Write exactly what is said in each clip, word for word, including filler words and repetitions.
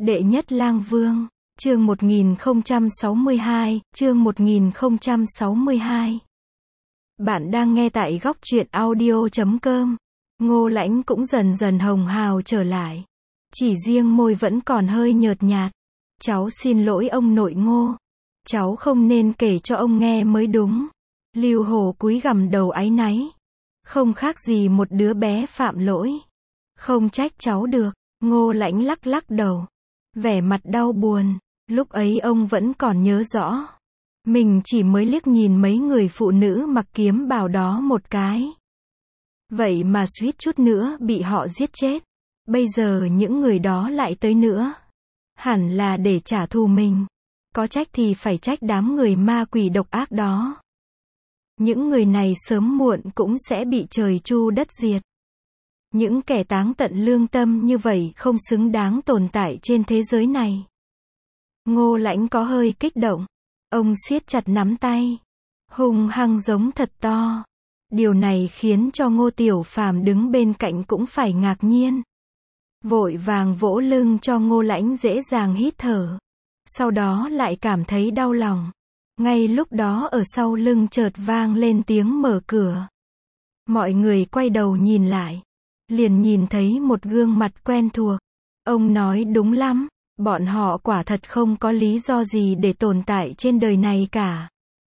Đệ nhất lang vương, chương một nghìn không trăm sáu mươi hai, chương một nghìn không trăm sáu mươi hai. Bạn đang nghe tại góc truyện audio chấm com. Ngô Lãnh cũng dần dần hồng hào trở lại. Chỉ riêng môi vẫn còn hơi nhợt nhạt. Cháu xin lỗi ông nội Ngô. Cháu không nên kể cho ông nghe mới đúng. Lưu Hổ cúi gằm đầu áy náy. Không khác gì một đứa bé phạm lỗi. Không trách cháu được. Ngô Lãnh lắc lắc đầu. Vẻ mặt đau buồn. Lúc ấy ông vẫn còn nhớ rõ. Mình chỉ mới liếc nhìn mấy người phụ nữ mặc kiếm bào đó một cái. Vậy mà suýt chút nữa bị họ giết chết. Bây giờ những người đó lại tới nữa. Hẳn là để trả thù mình. Có trách thì phải trách đám người ma quỷ độc ác đó. Những người này sớm muộn cũng sẽ bị trời chu đất diệt. Những kẻ táng tận lương tâm như vậy không xứng đáng tồn tại trên thế giới này. Ngô Lãnh có hơi kích động. Ông siết chặt nắm tay. Hung hăng giống thật to. Điều này khiến cho Ngô Tiểu Phàm đứng bên cạnh cũng phải ngạc nhiên. Vội vàng vỗ lưng cho Ngô Lãnh dễ dàng hít thở. Sau đó lại cảm thấy đau lòng. Ngay lúc đó ở sau lưng chợt vang lên tiếng mở cửa. Mọi người quay đầu nhìn lại. Liền nhìn thấy một gương mặt quen thuộc. Ông nói đúng lắm. Bọn họ quả thật không có lý do gì để tồn tại trên đời này cả.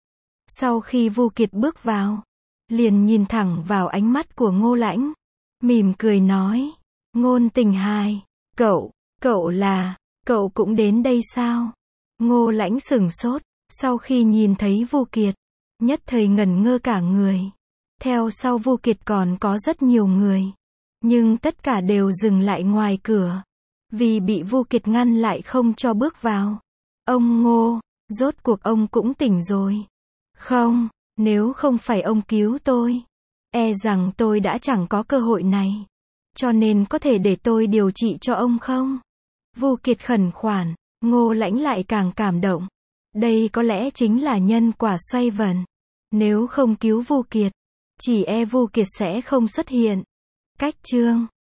Sau khi Vu Kiệt bước vào, liền nhìn thẳng vào ánh mắt của Ngô Lãnh. Mỉm cười nói. Ngôn Tình Hài, cậu, cậu là, cậu cũng đến đây sao? Ngô Lãnh sửng sốt, sau khi nhìn thấy Vu Kiệt, nhất thời ngẩn ngơ cả người. Theo sau Vu Kiệt còn có rất nhiều người. Nhưng tất cả đều dừng lại ngoài cửa. Vì bị Vu Kiệt ngăn lại không cho bước vào. Ông Ngô, rốt cuộc ông cũng tỉnh rồi. Không, nếu không phải ông cứu tôi, e rằng tôi đã chẳng có cơ hội này. Cho nên có thể để tôi điều trị cho ông không? Vu Kiệt khẩn khoản. Ngô Lãnh lại càng cảm động. Đây có lẽ chính là nhân quả xoay vần. Nếu không cứu Vu Kiệt, chỉ e Vu Kiệt sẽ không xuất hiện. Cách chương